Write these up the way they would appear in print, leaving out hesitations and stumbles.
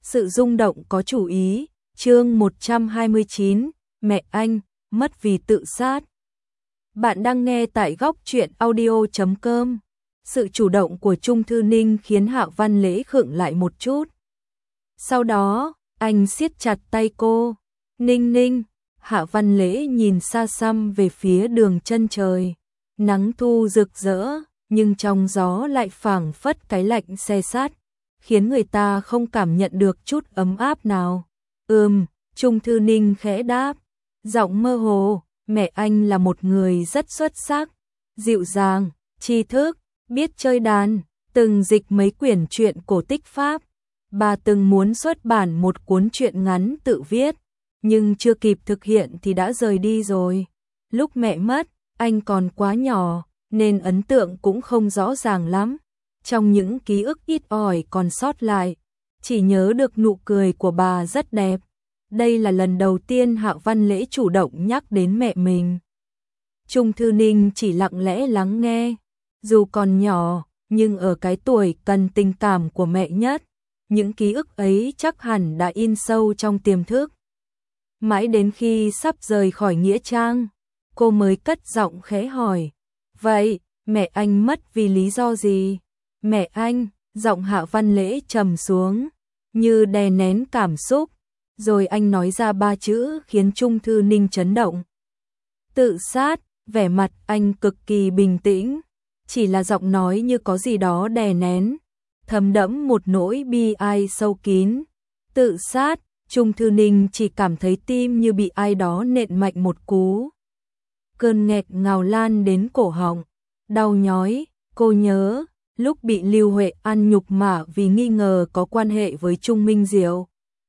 Sự rung động có chủ ý, chương 129, mẹ anh, mất vì tự sát. Bạn đang nghe tại góc truyện audio.com. Sự chủ động của Trung Thư Ninh khiến Hạ Văn Lễ khựng lại một chút. Sau đó, anh siết chặt tay cô. Ninh Ninh, Hạ Văn Lễ nhìn xa xăm về phía đường chân trời. Nắng thu rực rỡ, nhưng trong gió lại phảng phất cái lạnh se sát, khiến người ta không cảm nhận được chút ấm áp nào. Trung Thư Ninh khẽ đáp, giọng mơ hồ, mẹ anh là một người rất xuất sắc, dịu dàng, tri thức, biết chơi đàn, từng dịch mấy quyển truyện cổ tích Pháp. Bà từng muốn xuất bản một cuốn truyện ngắn tự viết, nhưng chưa kịp thực hiện thì đã rời đi rồi. Lúc mẹ mất, anh còn quá nhỏ, nên ấn tượng cũng không rõ ràng lắm. Trong những ký ức ít ỏi còn sót lại, chỉ nhớ được nụ cười của bà rất đẹp. Đây là lần đầu tiên Hạ Văn Lễ chủ động nhắc đến mẹ mình. Trung Thư Ninh chỉ lặng lẽ lắng nghe. Dù còn nhỏ, nhưng ở cái tuổi cần tình cảm của mẹ nhất, những ký ức ấy chắc hẳn đã in sâu trong tiềm thức. Mãi đến khi sắp rời khỏi nghĩa trang, cô mới cất giọng khẽ hỏi, vậy, mẹ anh mất vì lý do gì? Mẹ anh, giọng Hạ Văn Lễ trầm xuống, như đè nén cảm xúc, rồi anh nói ra 3 chữ khiến Trung Thư Ninh chấn động. Tự sát, vẻ mặt anh cực kỳ bình tĩnh, chỉ là giọng nói như có gì đó đè nén, thấm đẫm một nỗi bi ai sâu kín. Tự sát, Trung Thư Ninh chỉ cảm thấy tim như bị ai đó nện mạnh một cú. Cơn nghẹt ngào lan đến cổ họng, đau nhói, cô nhớ, lúc bị Lưu Huệ ăn nhục mạ vì nghi ngờ có quan hệ với Trung Minh Diệu.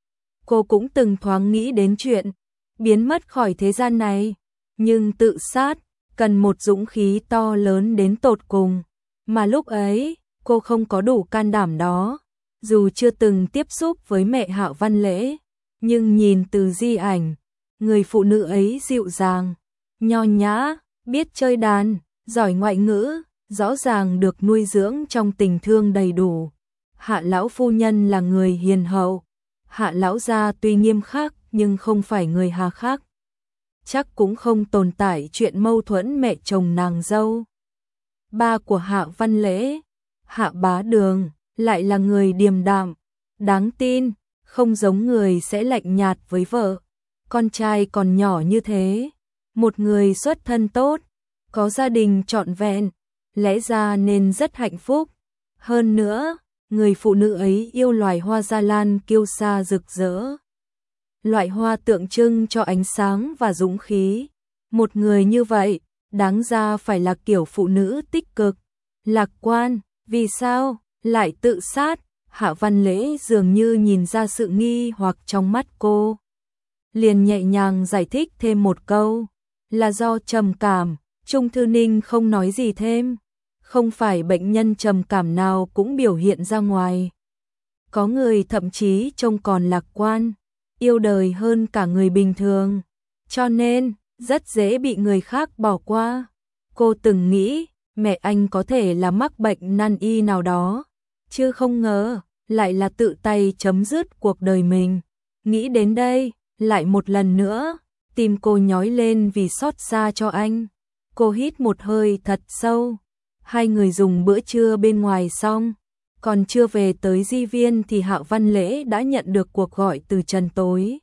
Cô cũng từng thoáng nghĩ đến chuyện biến mất khỏi thế gian này, nhưng tự sát cần một dũng khí to lớn đến tột cùng, mà lúc ấy cô không có đủ can đảm đó. Dù chưa từng tiếp xúc với mẹ Hạ Văn Lễ, nhưng nhìn từ di ảnh, người phụ nữ ấy dịu dàng, nho nhã, biết chơi đàn, giỏi ngoại ngữ, rõ ràng được nuôi dưỡng trong tình thương đầy đủ. Hạ lão phu nhân là người hiền hậu, Hạ lão gia tuy nghiêm khắc nhưng không phải người hà khắc. Chắc cũng không tồn tại chuyện mâu thuẫn mẹ chồng nàng dâu. Ba của Hạ Văn Lễ, Hạ Bá Đường, lại là người điềm đạm, đáng tin, không giống người sẽ lạnh nhạt với vợ. Con trai còn nhỏ như thế, một người xuất thân tốt, có gia đình trọn vẹn, lẽ ra nên rất hạnh phúc. Hơn nữa, người phụ nữ ấy yêu loài hoa gia lan kiêu sa rực rỡ. Loại hoa tượng trưng cho ánh sáng và dũng khí. Một người như vậy, đáng ra phải là kiểu phụ nữ tích cực, lạc quan. Vì sao lại tự sát? Hạ Văn Lễ dường như nhìn ra sự nghi hoặc trong mắt cô, liền nhẹ nhàng giải thích thêm một câu, là do trầm cảm. Trung Thư Ninh không nói gì thêm. Không phải bệnh nhân trầm cảm nào cũng biểu hiện ra ngoài. Có người thậm chí trông còn lạc quan, yêu đời hơn cả người bình thường, cho nên rất dễ bị người khác bỏ qua. Cô từng nghĩ mẹ anh có thể là mắc bệnh nan y nào đó, chứ không ngờ lại là tự tay chấm dứt cuộc đời mình. Nghĩ đến đây, lại một lần nữa, tim cô nhói lên vì xót xa cho anh. Cô hít một hơi thật sâu. Hai người dùng bữa trưa bên ngoài xong, còn chưa về tới Di Viên thì Hạ Văn Lễ đã nhận được cuộc gọi từ Trần Tối.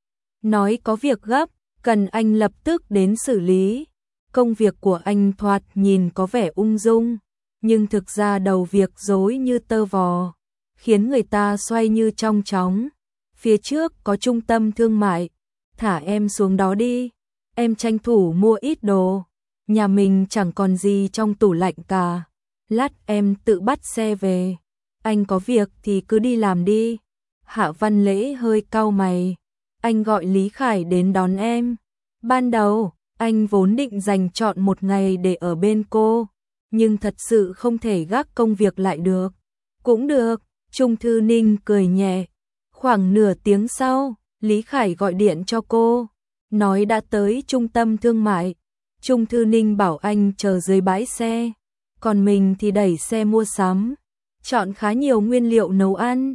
Nói có việc gấp, cần anh lập tức đến xử lý. Công việc của anh thoạt nhìn có vẻ ung dung, nhưng thực ra đầu việc rối như tơ vò, khiến người ta xoay như trong chóng. Phía trước có trung tâm thương mại, thả em xuống đó đi, em tranh thủ mua ít đồ. Nhà mình chẳng còn gì trong tủ lạnh cả, lát em tự bắt xe về. Anh có việc thì cứ đi làm đi. Hạ Văn Lễ hơi cau mày. Anh gọi Lý Khải đến đón em. Ban đầu, anh vốn định dành trọn một ngày để ở bên cô, nhưng thật sự không thể gác công việc lại được. Cũng được, Trung Thư Ninh cười nhẹ. Khoảng nửa tiếng sau, Lý Khải gọi điện cho cô, nói đã tới trung tâm thương mại. Trung Thư Ninh bảo anh chờ dưới bãi xe, còn mình thì đẩy xe mua sắm, chọn khá nhiều nguyên liệu nấu ăn.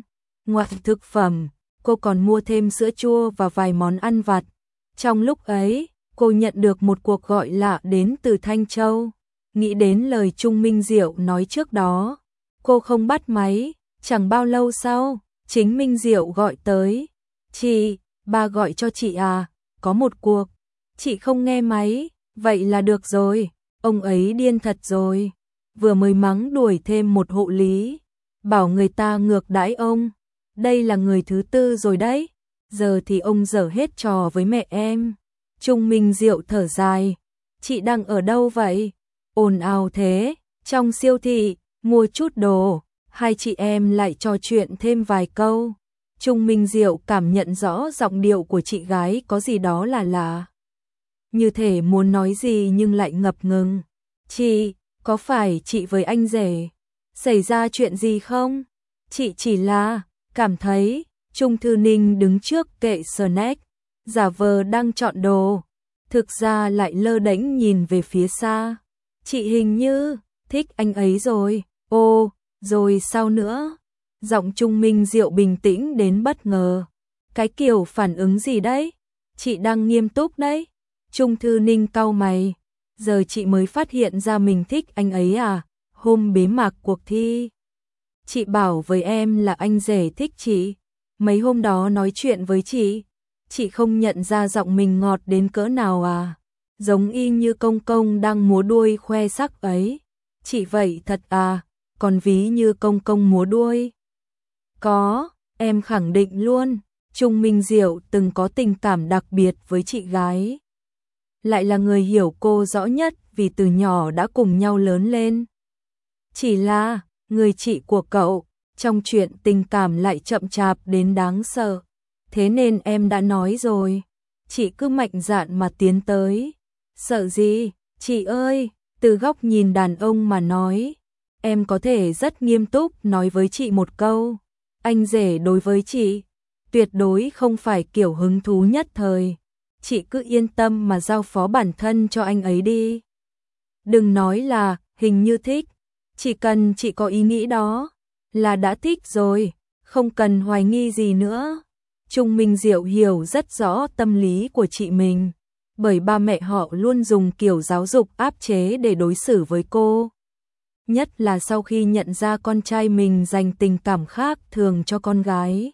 Ngoại thực phẩm, cô còn mua thêm sữa chua và vài món ăn vặt. Trong lúc ấy, cô nhận được một cuộc gọi lạ đến từ Thanh Châu. Nghĩ đến lời Trung Minh Diệu nói trước đó, cô không bắt máy. Chẳng bao lâu sau, chính Minh Diệu gọi tới. Chị, ba gọi cho chị à, có một cuộc. Chị không nghe máy, vậy là được rồi, ông ấy điên thật rồi. Vừa mới mắng đuổi thêm một hộ lý, bảo người ta ngược đãi ông. Đây là người thứ tư rồi đấy, giờ thì ông dở hết trò với mẹ em. Trung Minh Diệu thở dài, chị đang ở đâu vậy? Ồn ào thế, trong siêu thị, mua chút đồ. Hai chị em lại trò chuyện thêm vài câu. Trung Minh Diệu cảm nhận rõ giọng điệu của chị gái có gì đó là lạ. Như thể muốn nói gì nhưng lại ngập ngừng. Chị, có phải chị với anh rể xảy ra chuyện gì không? Chị chỉ là cảm thấy. Trung Thư Ninh đứng trước kệ snack, giả vờ đang chọn đồ, thực ra lại lơ đễnh nhìn về phía xa. Chị hình như thích anh ấy rồi. Ô, rồi sao nữa? Giọng Trung Minh Diệu bình tĩnh đến bất ngờ. Cái kiểu phản ứng gì đấy? Chị đang nghiêm túc đấy. Trung Thư Ninh cau mày. Giờ chị mới phát hiện ra mình thích anh ấy à? Hôm bế mạc cuộc thi, chị bảo với em là anh rể thích chị. Mấy hôm đó nói chuyện với chị không nhận ra giọng mình ngọt đến cỡ nào à? Giống y như công công đang múa đuôi khoe sắc ấy. Chị vậy thật à? Còn ví như công công múa đuôi. Có, em khẳng định luôn. Trung Minh Diệu từng có tình cảm đặc biệt với chị gái. Lại là người hiểu cô rõ nhất vì từ nhỏ đã cùng nhau lớn lên. Chỉ là, người chị của cậu, trong chuyện tình cảm lại chậm chạp đến đáng sợ. Thế nên em đã nói rồi, chị cứ mạnh dạn mà tiến tới. Sợ gì, chị ơi, từ góc nhìn đàn ông mà nói. Em có thể rất nghiêm túc nói với chị một câu. Anh rể đối với chị, tuyệt đối không phải kiểu hứng thú nhất thời. Chị cứ yên tâm mà giao phó bản thân cho anh ấy đi. Đừng nói là hình như thích. Chỉ cần chị có ý nghĩ đó là đã thích rồi, không cần hoài nghi gì nữa. Trung Minh Diệu hiểu rất rõ tâm lý của chị mình, bởi ba mẹ họ luôn dùng kiểu giáo dục áp chế để đối xử với cô. Nhất là sau khi nhận ra con trai mình dành tình cảm khác thường cho con gái.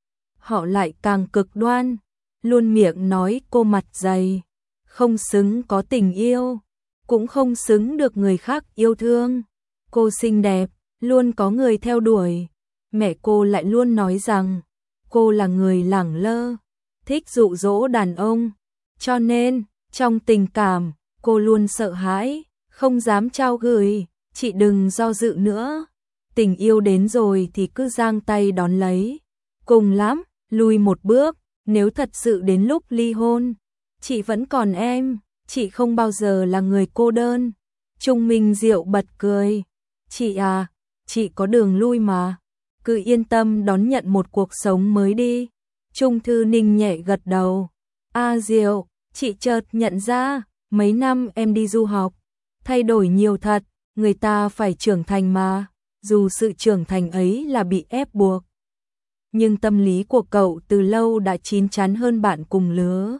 Họ lại càng cực đoan, luôn miệng nói cô mặt dày, không xứng có tình yêu, cũng không xứng được người khác yêu thương. Cô xinh đẹp, luôn có người theo đuổi. Mẹ cô lại luôn nói rằng cô là người lẳng lơ, thích dụ dỗ đàn ông. Cho nên, trong tình cảm, cô luôn sợ hãi, không dám trao gửi. Chị đừng do dự nữa. Tình yêu đến rồi thì cứ giang tay đón lấy. Cùng lắm, lùi một bước, nếu thật sự đến lúc ly hôn. Chị vẫn còn em, chị không bao giờ là người cô đơn. Trung Minh Diệu bật cười. Chị à, chị có đường lui mà. Cứ yên tâm đón nhận một cuộc sống mới đi. Trung Thư Ninh nhẹ gật đầu. Diệu, chị chợt nhận ra, mấy năm em đi du học, thay đổi nhiều thật, người ta phải trưởng thành mà, dù sự trưởng thành ấy là bị ép buộc. Nhưng tâm lý của cậu từ lâu đã chín chắn hơn bạn cùng lứa.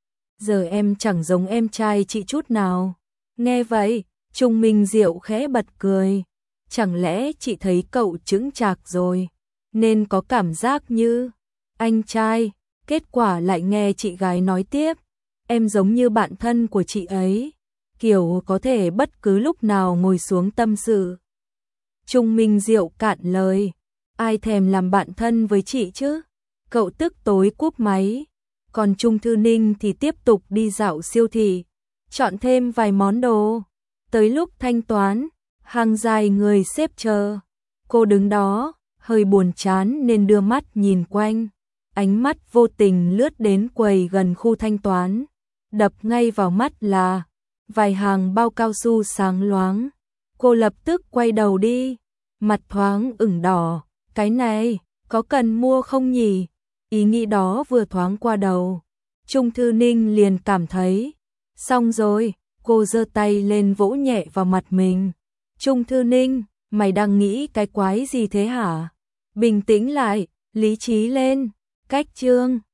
Giờ em chẳng giống em trai chị chút nào. Nghe vậy, Trung Minh Diệu khẽ bật cười. Chẳng lẽ chị thấy cậu chững chạc rồi, nên có cảm giác như anh trai. Kết quả lại nghe chị gái nói tiếp, em giống như bạn thân của chị ấy, kiểu có thể bất cứ lúc nào ngồi xuống tâm sự. Trung Minh Diệu cạn lời, ai thèm làm bạn thân với chị chứ? Cậu tức tối cúp máy. Còn Trung Thư Ninh thì tiếp tục đi dạo siêu thị, chọn thêm vài món đồ. Tới lúc thanh toán, hàng dài người xếp chờ. Cô đứng đó, hơi buồn chán nên đưa mắt nhìn quanh. Ánh mắt vô tình lướt đến quầy gần khu thanh toán. Đập ngay vào mắt là vài hàng bao cao su sáng loáng. Cô lập tức quay đầu đi, mặt thoáng ửng đỏ. Cái này, có cần mua không nhỉ? Ý nghĩ đó vừa thoáng qua đầu, Trung Thư Ninh liền cảm thấy xong rồi. Cô giơ tay lên vỗ nhẹ vào mặt mình. Trung Thư Ninh, mày đang nghĩ cái quái gì thế hả? Bình tĩnh lại, Lý trí lên, cách chương